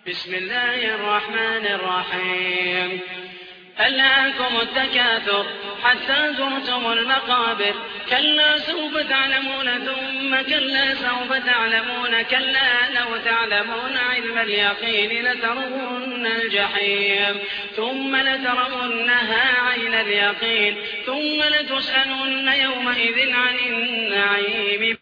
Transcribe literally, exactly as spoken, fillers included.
بسم الله الرحمن الرحيم ألهاكم التكاثر حتى زرتم المقابر كلا سوف تعلمون ثم كلا سوف تعلمون كلا لو تعلمون علم اليقين لترون الجحيم ثم لترونها عين اليقين ثم لتسألن يومئذ عن النعيم